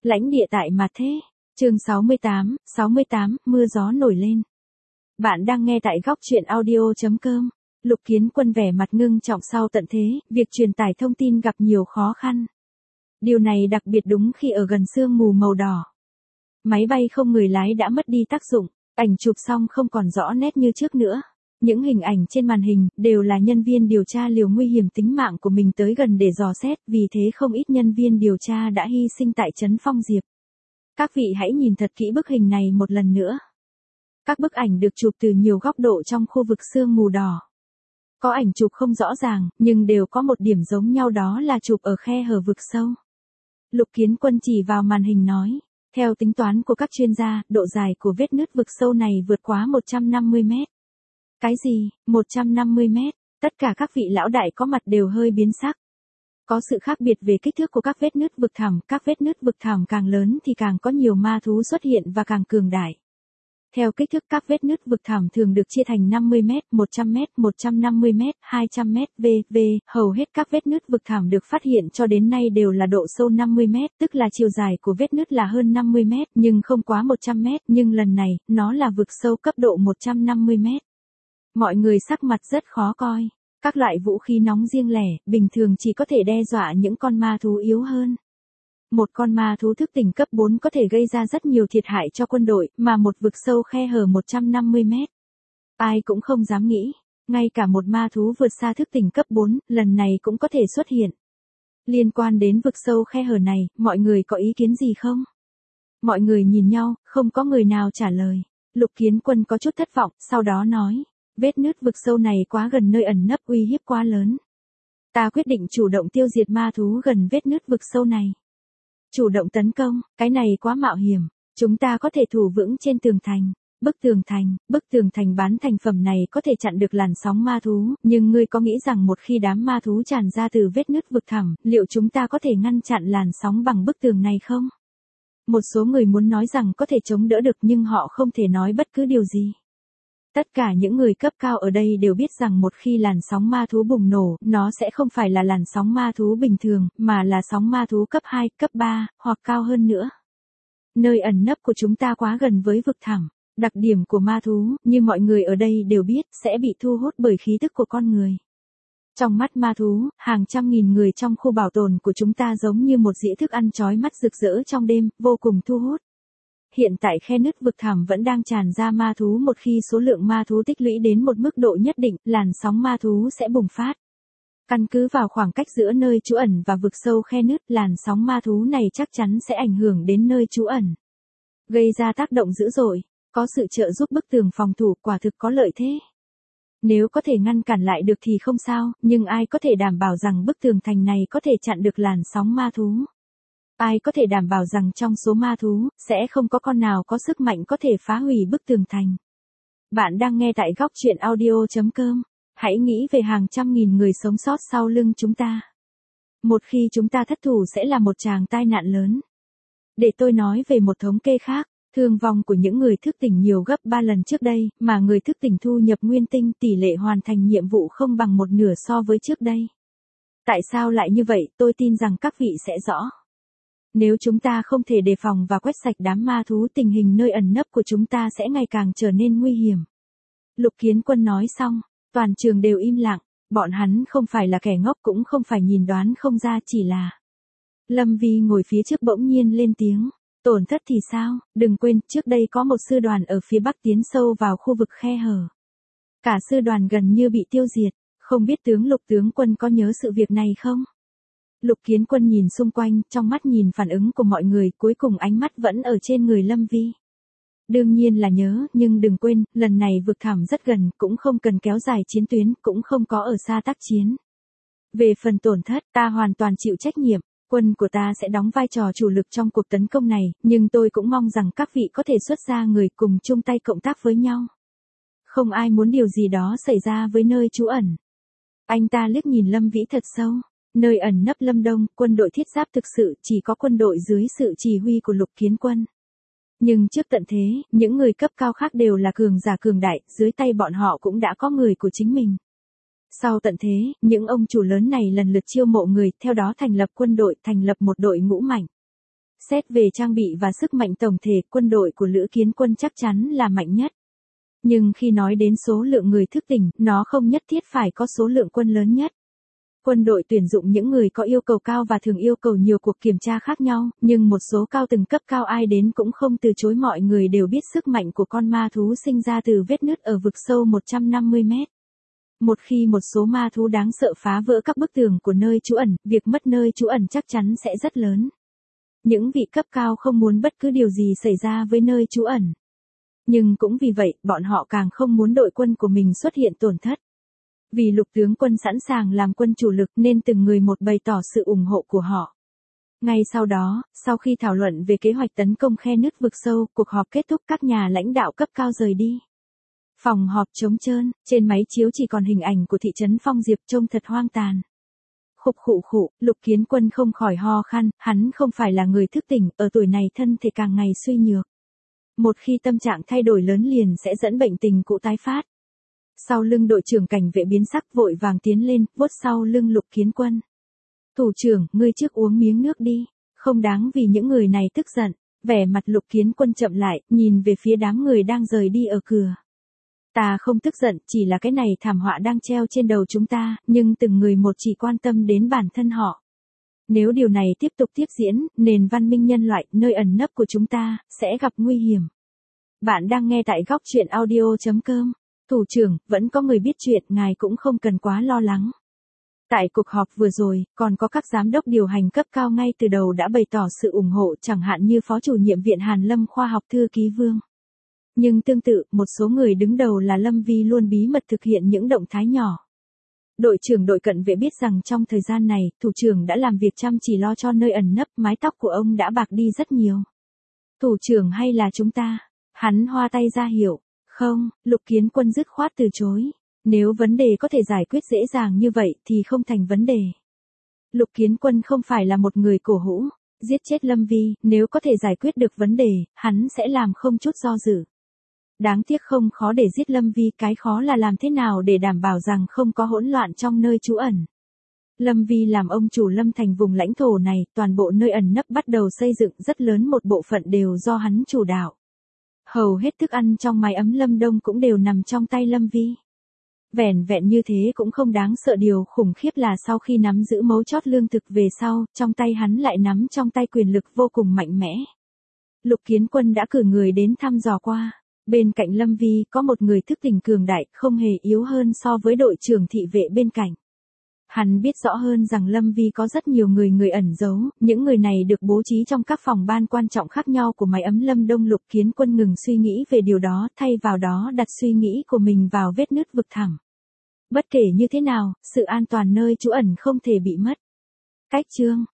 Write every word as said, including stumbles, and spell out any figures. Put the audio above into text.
Lãnh địa tại Mà Thế. Chương sáu mươi tám, sáu mươi tám, mưa gió nổi lên. Bạn đang nghe tại góc truyện audio chấm com. Lục Kiến Quân vẻ mặt ngưng trọng sau tận thế, việc truyền tải thông tin gặp nhiều khó khăn. Điều này đặc biệt đúng khi ở gần sương mù màu đỏ. Máy bay không người lái đã mất đi tác dụng, ảnh chụp xong không còn rõ nét như trước nữa. Những hình ảnh trên màn hình đều là nhân viên điều tra liều nguy hiểm tính mạng của mình tới gần để dò xét, vì thế không ít nhân viên điều tra đã hy sinh tại trấn Phong Diệp. Các vị hãy nhìn thật kỹ bức hình này một lần nữa. Các bức ảnh được chụp từ nhiều góc độ trong khu vực sương mù đỏ. Có ảnh chụp không rõ ràng, nhưng đều có một điểm giống nhau, đó là chụp ở khe hở vực sâu. Lục Kiến Quân chỉ vào màn hình nói, theo tính toán của các chuyên gia, độ dài của vết nứt vực sâu này vượt quá một trăm năm mươi mét. Cái gì, một trăm năm mươi mét? Tất cả các vị lão đại có mặt đều hơi biến sắc. Có sự khác biệt về kích thước của các vết nứt vực thẳm, các vết nứt vực thẳm càng lớn thì càng có nhiều ma thú xuất hiện và càng cường đại. Theo kích thước các vết nứt vực thẳm thường được chia thành năm mươi mét, một trăm mét, một trăm năm mươi mét, hai trăm mét, vân vân Hầu hết các vết nứt vực thẳm được phát hiện cho đến nay đều là độ sâu năm mươi mét, tức là chiều dài của vết nứt là hơn năm mươi mét, nhưng không quá một trăm mét, nhưng lần này, nó là vực sâu cấp độ một trăm năm mươi mét. Mọi người sắc mặt rất khó coi. Các loại vũ khí nóng riêng lẻ, bình thường chỉ có thể đe dọa những con ma thú yếu hơn. Một con ma thú thức tỉnh cấp bốn có thể gây ra rất nhiều thiệt hại cho quân đội, mà một vực sâu khe hở một trăm năm mươi mét. Ai cũng không dám nghĩ, ngay cả một ma thú vượt xa thức tỉnh cấp bốn, lần này cũng có thể xuất hiện. Liên quan đến vực sâu khe hở này, mọi người có ý kiến gì không? Mọi người nhìn nhau, không có người nào trả lời. Lục Kiến Quân có chút thất vọng, sau đó nói. Vết nứt vực sâu này quá gần nơi ẩn nấp, uy hiếp quá lớn. Ta quyết định chủ động tiêu diệt ma thú gần vết nứt vực sâu này. Chủ động tấn công, cái này quá mạo hiểm. Chúng ta có thể thủ vững trên tường thành. Bức tường thành, bức tường thành bán thành phẩm này có thể chặn được làn sóng ma thú, nhưng ngươi có nghĩ rằng một khi đám ma thú tràn ra từ vết nứt vực thẳm, liệu chúng ta có thể ngăn chặn làn sóng bằng bức tường này không? Một số người muốn nói rằng có thể chống đỡ được, nhưng họ không thể nói bất cứ điều gì. Tất cả những người cấp cao ở đây đều biết rằng một khi làn sóng ma thú bùng nổ, nó sẽ không phải là làn sóng ma thú bình thường, mà là sóng ma thú cấp hai, cấp ba, hoặc cao hơn nữa. Nơi ẩn nấp của chúng ta quá gần với vực thẳm. Đặc điểm của ma thú, như mọi người ở đây đều biết, sẽ bị thu hút bởi khí tức của con người. Trong mắt ma thú, hàng trăm nghìn người trong khu bảo tồn của chúng ta giống như một dĩa thức ăn chói mắt rực rỡ trong đêm, vô cùng thu hút. Hiện tại khe nứt vực thẳm vẫn đang tràn ra ma thú, một khi số lượng ma thú tích lũy đến một mức độ nhất định, làn sóng ma thú sẽ bùng phát. Căn cứ vào khoảng cách giữa nơi trú ẩn và vực sâu khe nứt, làn sóng ma thú này chắc chắn sẽ ảnh hưởng đến nơi trú ẩn. Gây ra tác động dữ dội, có sự trợ giúp bức tường phòng thủ quả thực có lợi thế. Nếu có thể ngăn cản lại được thì không sao, nhưng ai có thể đảm bảo rằng bức tường thành này có thể chặn được làn sóng ma thú? Ai có thể đảm bảo rằng trong số ma thú, sẽ không có con nào có sức mạnh có thể phá hủy bức tường thành? Bạn đang nghe tại góc truyện audio chấm com. Hãy nghĩ về hàng trăm nghìn người sống sót sau lưng chúng ta. Một khi chúng ta thất thủ sẽ là một tràng tai nạn lớn. Để tôi nói về một thống kê khác, thương vong của những người thức tỉnh nhiều gấp ba lần trước đây, mà người thức tỉnh thu nhập nguyên tinh, tỷ lệ hoàn thành nhiệm vụ không bằng một nửa so với trước đây. Tại sao lại như vậy, tôi tin rằng các vị sẽ rõ. Nếu chúng ta không thể đề phòng và quét sạch đám ma thú, tình hình nơi ẩn nấp của chúng ta sẽ ngày càng trở nên nguy hiểm. Lục Kiến Quân nói xong, toàn trường đều im lặng, bọn hắn không phải là kẻ ngốc, cũng không phải nhìn đoán không ra, chỉ là... Lâm Vi ngồi phía trước bỗng nhiên lên tiếng, tổn thất thì sao, đừng quên, trước đây có một sư đoàn ở phía bắc tiến sâu vào khu vực khe hở. Cả sư đoàn gần như bị tiêu diệt, không biết tướng Lục tướng quân có nhớ sự việc này không? Lục Kiến Quân nhìn xung quanh, trong mắt nhìn phản ứng của mọi người, cuối cùng ánh mắt vẫn ở trên người Lâm Vi. Đương nhiên là nhớ, nhưng đừng quên, lần này vực thẳm rất gần, cũng không cần kéo dài chiến tuyến, cũng không có ở xa tác chiến. Về phần tổn thất, ta hoàn toàn chịu trách nhiệm, quân của ta sẽ đóng vai trò chủ lực trong cuộc tấn công này, nhưng tôi cũng mong rằng các vị có thể xuất ra người cùng chung tay cộng tác với nhau. Không ai muốn điều gì đó xảy ra với nơi trú ẩn. Anh ta liếc nhìn Lâm Vĩ thật sâu. Nơi ẩn nấp Lâm Đông, quân đội thiết giáp thực sự chỉ có quân đội dưới sự chỉ huy của Lục Kiến Quân. Nhưng trước tận thế, những người cấp cao khác đều là cường giả cường đại, dưới tay bọn họ cũng đã có người của chính mình. Sau tận thế, những ông chủ lớn này lần lượt chiêu mộ người, theo đó thành lập quân đội, thành lập một đội ngũ mạnh. Xét về trang bị và sức mạnh tổng thể, quân đội của Lữ Kiến Quân chắc chắn là mạnh nhất. Nhưng khi nói đến số lượng người thức tỉnh, nó không nhất thiết phải có số lượng quân lớn nhất. Quân đội tuyển dụng những người có yêu cầu cao và thường yêu cầu nhiều cuộc kiểm tra khác nhau, nhưng một số cao từng cấp cao ai đến cũng không từ chối. Mọi người đều biết sức mạnh của con ma thú sinh ra từ vết nứt ở vực sâu một trăm năm mươi mét. Một khi một số ma thú đáng sợ phá vỡ các bức tường của nơi trú ẩn, việc mất nơi trú ẩn chắc chắn sẽ rất lớn. Những vị cấp cao không muốn bất cứ điều gì xảy ra với nơi trú ẩn. Nhưng cũng vì vậy, bọn họ càng không muốn đội quân của mình xuất hiện tổn thất. Vì Lục tướng quân sẵn sàng làm quân chủ lực nên từng người một bày tỏ sự ủng hộ của họ. Ngay sau đó, sau khi thảo luận về kế hoạch tấn công khe nứt vực sâu, cuộc họp kết thúc, các nhà lãnh đạo cấp cao rời đi. Phòng họp trống trơn, trên máy chiếu chỉ còn hình ảnh của thị trấn Phong Diệp trông thật hoang tàn. Khục khụ khụ, Lục Kiến Quân không khỏi ho khan, hắn không phải là người thức tỉnh, ở tuổi này thân thể càng ngày suy nhược. Một khi tâm trạng thay đổi lớn liền sẽ dẫn bệnh tình cũ tái phát. Sau lưng đội trưởng cảnh vệ biến sắc vội vàng tiến lên, vuốt sau lưng Lục Kiến Quân. Thủ trưởng, ngươi trước uống miếng nước đi, không đáng vì những người này tức giận. Vẻ mặt Lục Kiến Quân chậm lại, nhìn về phía đám người đang rời đi ở cửa. Ta không tức giận, chỉ là cái này thảm họa đang treo trên đầu chúng ta, nhưng từng người một chỉ quan tâm đến bản thân họ. Nếu điều này tiếp tục tiếp diễn, nền văn minh nhân loại, nơi ẩn nấp của chúng ta, sẽ gặp nguy hiểm. Bạn đang nghe tại góc truyện audio chấm com. Thủ trưởng, vẫn có người biết chuyện, ngài cũng không cần quá lo lắng. Tại cuộc họp vừa rồi, còn có các giám đốc điều hành cấp cao ngay từ đầu đã bày tỏ sự ủng hộ, chẳng hạn như Phó chủ nhiệm Viện Hàn Lâm Khoa học Thư ký Vương. Nhưng tương tự, một số người đứng đầu là Lâm Vi luôn bí mật thực hiện những động thái nhỏ. Đội trưởng đội cận vệ biết rằng trong thời gian này, thủ trưởng đã làm việc chăm chỉ lo cho nơi ẩn nấp, mái tóc của ông đã bạc đi rất nhiều. Thủ trưởng hay là chúng ta? Hắn hoa tay ra hiệu. Không, Lục Kiến Quân dứt khoát từ chối. Nếu vấn đề có thể giải quyết dễ dàng như vậy thì không thành vấn đề. Lục Kiến Quân không phải là một người cổ hủ. Giết chết Lâm Vi, nếu có thể giải quyết được vấn đề, hắn sẽ làm không chút do dự. Đáng tiếc không khó để giết Lâm Vi, cái khó là làm thế nào để đảm bảo rằng không có hỗn loạn trong nơi trú ẩn. Lâm Vi làm ông chủ Lâm thành vùng lãnh thổ này, toàn bộ nơi ẩn nấp bắt đầu xây dựng, rất lớn một bộ phận đều do hắn chủ đạo. Hầu hết thức ăn trong mái ấm Lâm Đông cũng đều nằm trong tay Lâm Vi. Vẻn vẹn như thế cũng không đáng sợ, điều khủng khiếp là sau khi nắm giữ mấu chốt lương thực về sau, trong tay hắn lại nắm trong tay quyền lực vô cùng mạnh mẽ. Lục Kiến Quân đã cử người đến thăm dò qua. Bên cạnh Lâm Vi có một người thức tỉnh cường đại, không hề yếu hơn so với đội trưởng thị vệ bên cạnh. Hắn biết rõ hơn rằng Lâm Vi có rất nhiều người người ẩn giấu, những người này được bố trí trong các phòng ban quan trọng khác nhau của mái ấm Lâm Đông. Lục Kiến Quân ngừng suy nghĩ về điều đó, thay vào đó đặt suy nghĩ của mình vào vết nứt vực thẳm. Bất kể như thế nào, sự an toàn nơi trú ẩn không thể bị mất. Cách chương